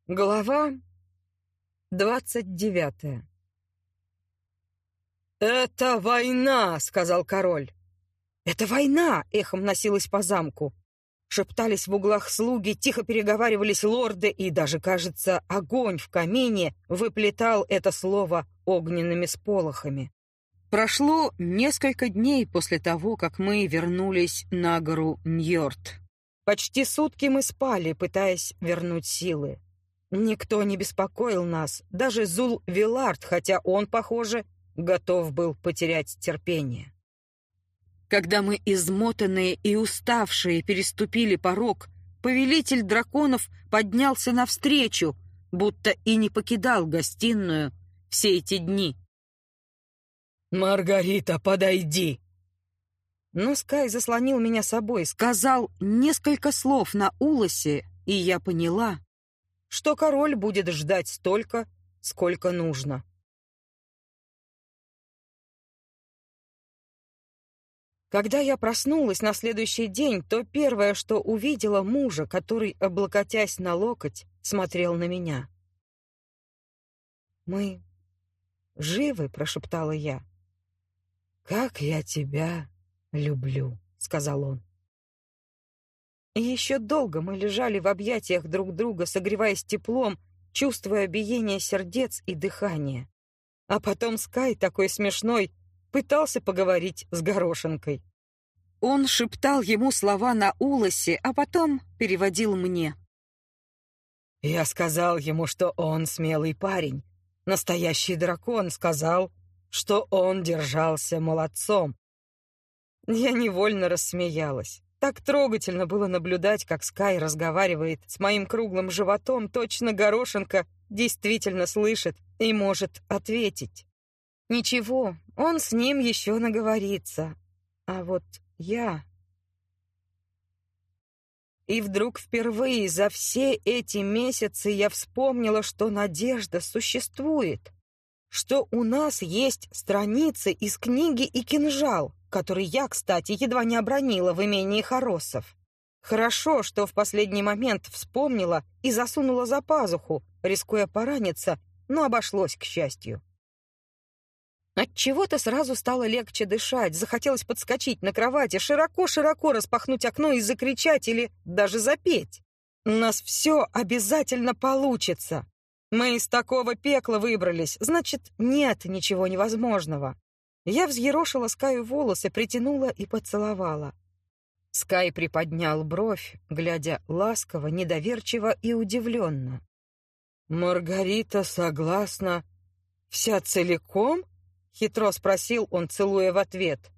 Глава 29. «Это война!» — сказал король. «Это война!» — эхом носилось по замку. Шептались в углах слуги, тихо переговаривались лорды, и даже, кажется, огонь в камине выплетал это слово огненными сполохами. Прошло несколько дней после того, как мы вернулись на гору Ньорд. Почти сутки мы спали, пытаясь вернуть силы. Никто не беспокоил нас, даже Зул-Вилард, хотя он, похоже, готов был потерять терпение. Когда мы, измотанные и уставшие, переступили порог, повелитель драконов поднялся навстречу, будто и не покидал гостиную все эти дни. «Маргарита, подойди!» Но Скай заслонил меня собой, сказал несколько слов на улосе, и я поняла, что король будет ждать столько, сколько нужно. Когда я проснулась на следующий день, то первое, что увидела мужа, который, облокотясь на локоть, смотрел на меня. «Мы живы?» — прошептала я. «Как я тебя люблю», — сказал он. И еще долго мы лежали в объятиях друг друга, согреваясь теплом, чувствуя биение сердец и дыхание. А потом Скай, такой смешной, пытался поговорить с Горошинкой. Он шептал ему слова на улосе, а потом переводил мне. Я сказал ему, что он смелый парень. Настоящий дракон сказал, что он держался молодцом. Я невольно рассмеялась. Так трогательно было наблюдать, как Скай разговаривает с моим круглым животом, точно Горошинка действительно слышит и может ответить. Ничего, он с ним еще наговорится. А вот я... И вдруг впервые за все эти месяцы я вспомнила, что надежда существует, что у нас есть страницы из книги и кинжал, который я, кстати, едва не обронила в имении Хоросов. Хорошо, что в последний момент вспомнила и засунула за пазуху, рискуя пораниться, но обошлось, к счастью. Отчего-то сразу стало легче дышать, захотелось подскочить на кровати, широко-широко распахнуть окно и закричать или даже запеть. «У нас все обязательно получится! Мы из такого пекла выбрались, значит, нет ничего невозможного!» Я взъерошила Скаю волосы, притянула и поцеловала. Скай приподнял бровь, глядя ласково, недоверчиво и удивленно. «Маргарита согласна вся целиком?» — хитро спросил он, целуя в ответ.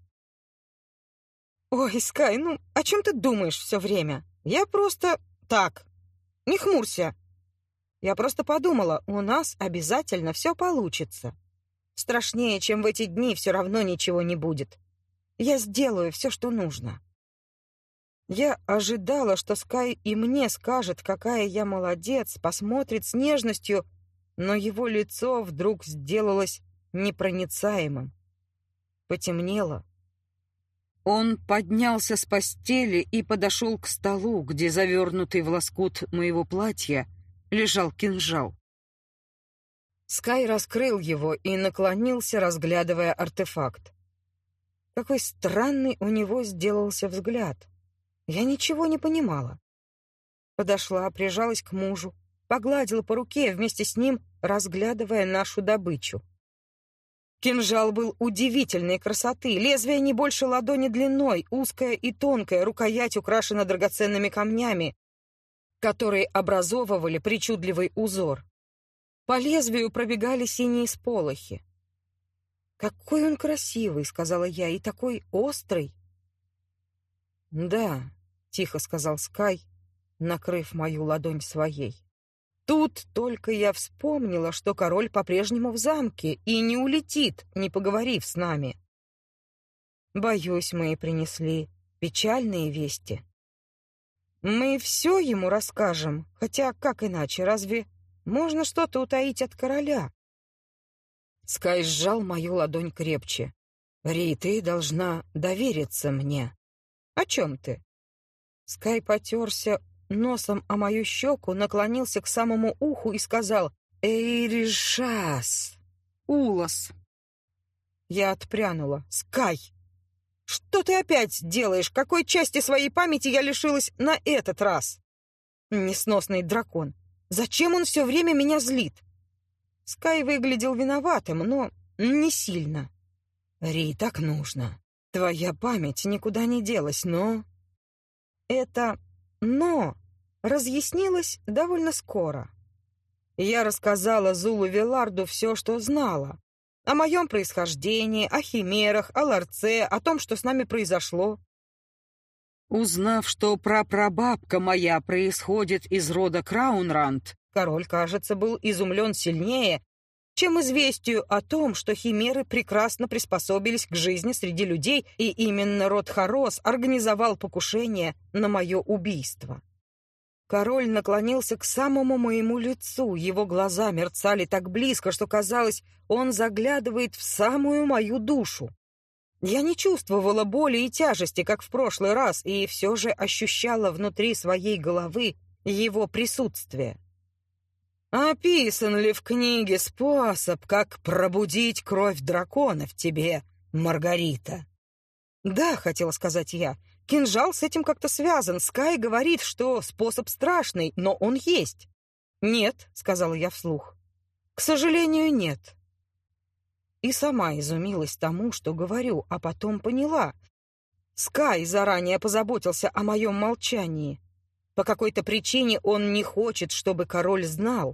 «Ой, Скай, ну о чем ты думаешь все время? Я просто... так, не хмурься. Я просто подумала, у нас обязательно все получится. Страшнее, чем в эти дни, все равно ничего не будет. Я сделаю все, что нужно». Я ожидала, что Скай и мне скажет, какая я молодец, посмотрит с нежностью, но его лицо вдруг сделалось непроницаемым. Потемнело. Он поднялся с постели и подошел к столу, где, завернутый в лоскут моего платья, лежал кинжал. Скай раскрыл его и наклонился, разглядывая артефакт. Какой странный у него сделался взгляд. Я ничего не понимала. Подошла, прижалась к мужу, погладила по руке, вместе с ним разглядывая нашу добычу. Кинжал был удивительной красоты, лезвие не больше ладони длиной, узкое и тонкое, рукоять украшена драгоценными камнями, которые образовывали причудливый узор. По лезвию пробегали синие сполохи. «Какой он красивый!» — сказала я, — «и такой острый!» «Да», — тихо сказал Скай, накрыв мою ладонь своей. Тут только я вспомнила, что король по-прежнему в замке и не улетит, не поговорив с нами. Боюсь, мы и принесли печальные вести. Мы все ему расскажем, хотя как иначе, разве можно что-то утаить от короля? Скай сжал мою ладонь крепче. «Ри, ты должна довериться мне». «О чем ты?» Скай потерся носом о мою щеку, наклонился к самому уху и сказал «Эйришас! Улас!». Я отпрянула. «Скай! Что ты опять делаешь? Какой части своей памяти я лишилась на этот раз?» Несносный дракон. Зачем он все время меня злит? Скай выглядел виноватым, но не сильно. «Ри, так нужно. Твоя память никуда не делась, но...» Это «но» разъяснилось довольно скоро. Я рассказала Зулу Веларду все, что знала. О моем происхождении, о химерах, о ларце, о том, что с нами произошло. Узнав, что прапрабабка моя происходит из рода Краунранд, король, кажется, был изумлен сильнее, чем известию о том, что химеры прекрасно приспособились к жизни среди людей, и именно род Хорос организовал покушение на мое убийство. Король наклонился к самому моему лицу, его глаза мерцали так близко, что казалось, он заглядывает в самую мою душу. Я не чувствовала боли и тяжести, как в прошлый раз, и все же ощущала внутри своей головы его присутствие. «Описан ли в книге способ, как пробудить кровь дракона в тебе, Маргарита?» «Да», — хотела сказать я, — «кинжал с этим как-то связан. Скай говорит, что способ страшный, но он есть». «Нет», — сказала я вслух, — «к сожалению, нет». И сама изумилась тому, что говорю, а потом поняла. Скай заранее позаботился о моем молчании. По какой-то причине он не хочет, чтобы король знал.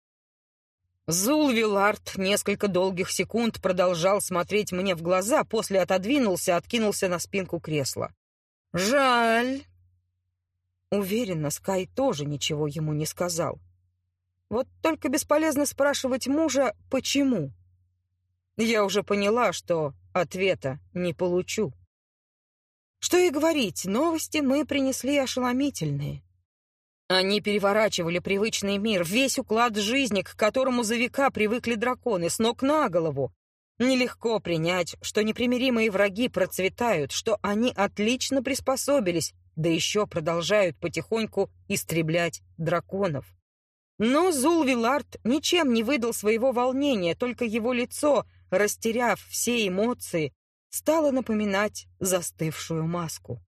Зул Вилард несколько долгих секунд продолжал смотреть мне в глаза, после отодвинулся, откинулся на спинку кресла. «Жаль». Уверена, Скай тоже ничего ему не сказал. Вот только бесполезно спрашивать мужа, почему. Я уже поняла, что ответа не получу. Что и говорить, новости мы принесли ошеломительные. Они переворачивали привычный мир, весь уклад жизни, к которому за века привыкли драконы, с ног на голову. Нелегко принять, что непримиримые враги процветают, что они отлично приспособились, да еще продолжают потихоньку истреблять драконов. Но Зул Вилард ничем не выдал своего волнения, только его лицо, растеряв все эмоции, стало напоминать застывшую маску.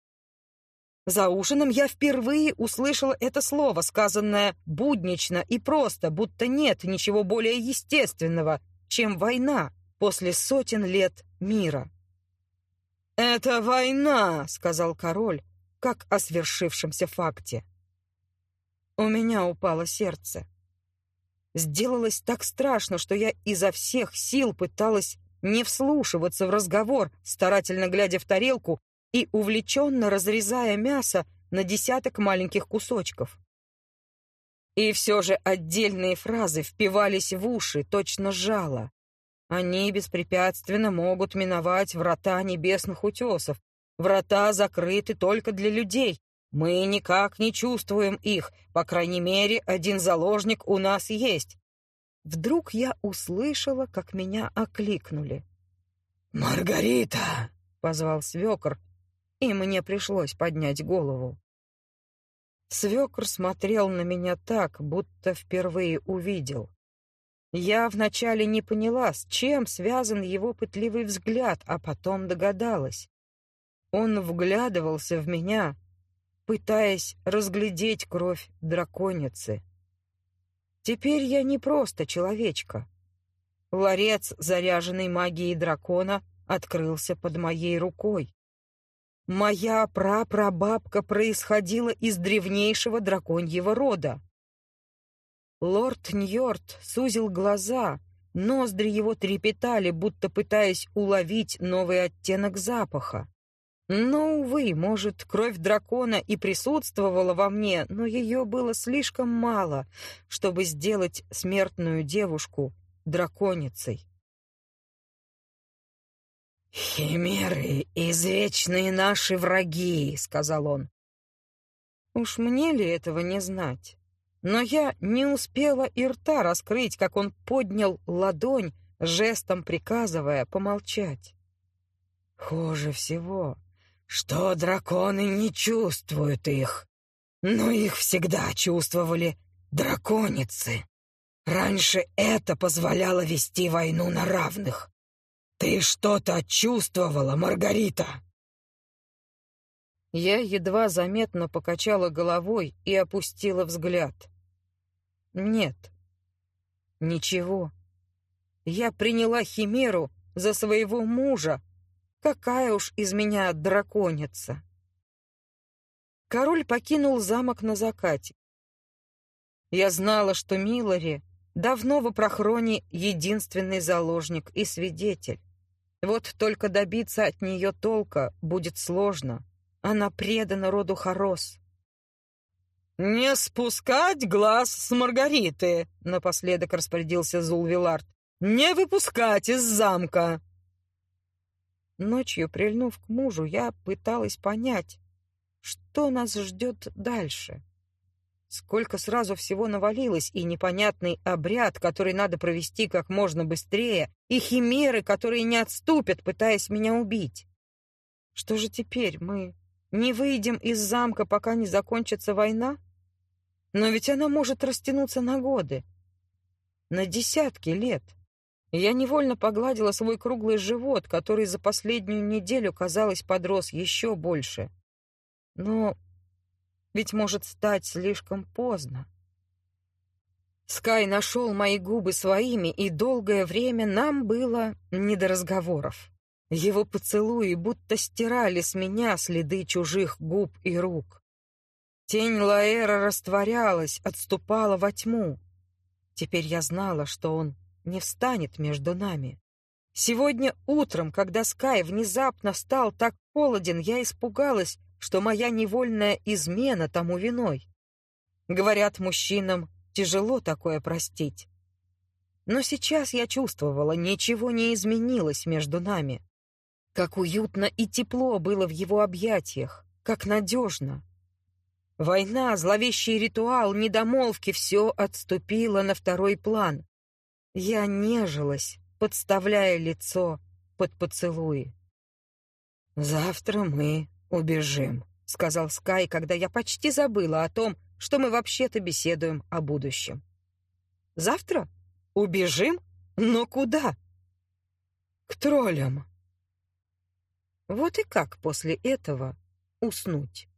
За ужином я впервые услышала это слово, сказанное буднично и просто, будто нет ничего более естественного, чем война после сотен лет мира. «Это война», — сказал король, как о свершившемся факте. У меня упало сердце. Сделалось так страшно, что я изо всех сил пыталась не вслушиваться в разговор, старательно глядя в тарелку и увлеченно разрезая мясо на десяток маленьких кусочков. И все же отдельные фразы впивались в уши, точно жало. Они беспрепятственно могут миновать врата небесных утесов. Врата закрыты только для людей. Мы никак не чувствуем их, по крайней мере, один заложник у нас есть. Вдруг я услышала, как меня окликнули. «Маргарита!» — позвал свекор, и мне пришлось поднять голову. Свекор смотрел на меня так, будто впервые увидел. Я вначале не поняла, с чем связан его пытливый взгляд, а потом догадалась. Он вглядывался в меня, пытаясь разглядеть кровь драконицы. Теперь я не просто человечка. Ларец, заряженный магией дракона, открылся под моей рукой. Моя прапрабабка происходила из древнейшего драконьего рода. Лорд Ньорд сузил глаза, ноздри его трепетали, будто пытаясь уловить новый оттенок запаха. Но, увы, может, кровь дракона и присутствовала во мне, но ее было слишком мало, чтобы сделать смертную девушку драконицей. «Химеры — извечные наши враги», — сказал он. Уж мне ли этого не знать? Но я не успела и рта раскрыть, как он поднял ладонь, жестом приказывая помолчать. «Хуже всего, что драконы не чувствуют их. Но их всегда чувствовали драконицы. Раньше это позволяло вести войну на равных. Ты что-то чувствовала, Маргарита?» Я едва заметно покачала головой и опустила взгляд. «Нет, ничего. Я приняла Химеру за своего мужа. Какая уж из меня драконица!» Король покинул замок на закате. Я знала, что Милари давно в Апрахроне единственный заложник и свидетель. Вот только добиться от нее толка будет сложно. Она предана роду Хорос. «Не спускать глаз с Маргариты!» — напоследок распорядился Зулвилард. «Не выпускать из замка!» Ночью, прильнув к мужу, я пыталась понять, что нас ждет дальше. Сколько сразу всего навалилось, и непонятный обряд, который надо провести как можно быстрее, и химеры, которые не отступят, пытаясь меня убить. Что же теперь, мы не выйдем из замка, пока не закончится война? Но ведь она может растянуться на годы, на десятки лет. Я невольно погладила свой круглый живот, который за последнюю неделю, казалось, подрос еще больше. Но ведь может стать слишком поздно. Скай нашел мои губы своими, и долгое время нам было не до разговоров. Его поцелуи будто стирали с меня следы чужих губ и рук. Тень Лаэра растворялась, отступала во тьму. Теперь я знала, что он не встанет между нами. Сегодня утром, когда Скай внезапно стал так холоден, я испугалась, что моя невольная измена тому виной. Говорят, мужчинам тяжело такое простить. Но сейчас я чувствовала, ничего не изменилось между нами. Как уютно и тепло было в его объятиях, как надежно. Война, зловещий ритуал, недомолвки — все отступило на второй план. Я нежилась, подставляя лицо под поцелуи. «Завтра мы убежим», — сказал Скай, когда я почти забыла о том, что мы вообще-то беседуем о будущем. «Завтра? Убежим? Но куда?» «К троллям». Вот и как после этого уснуть?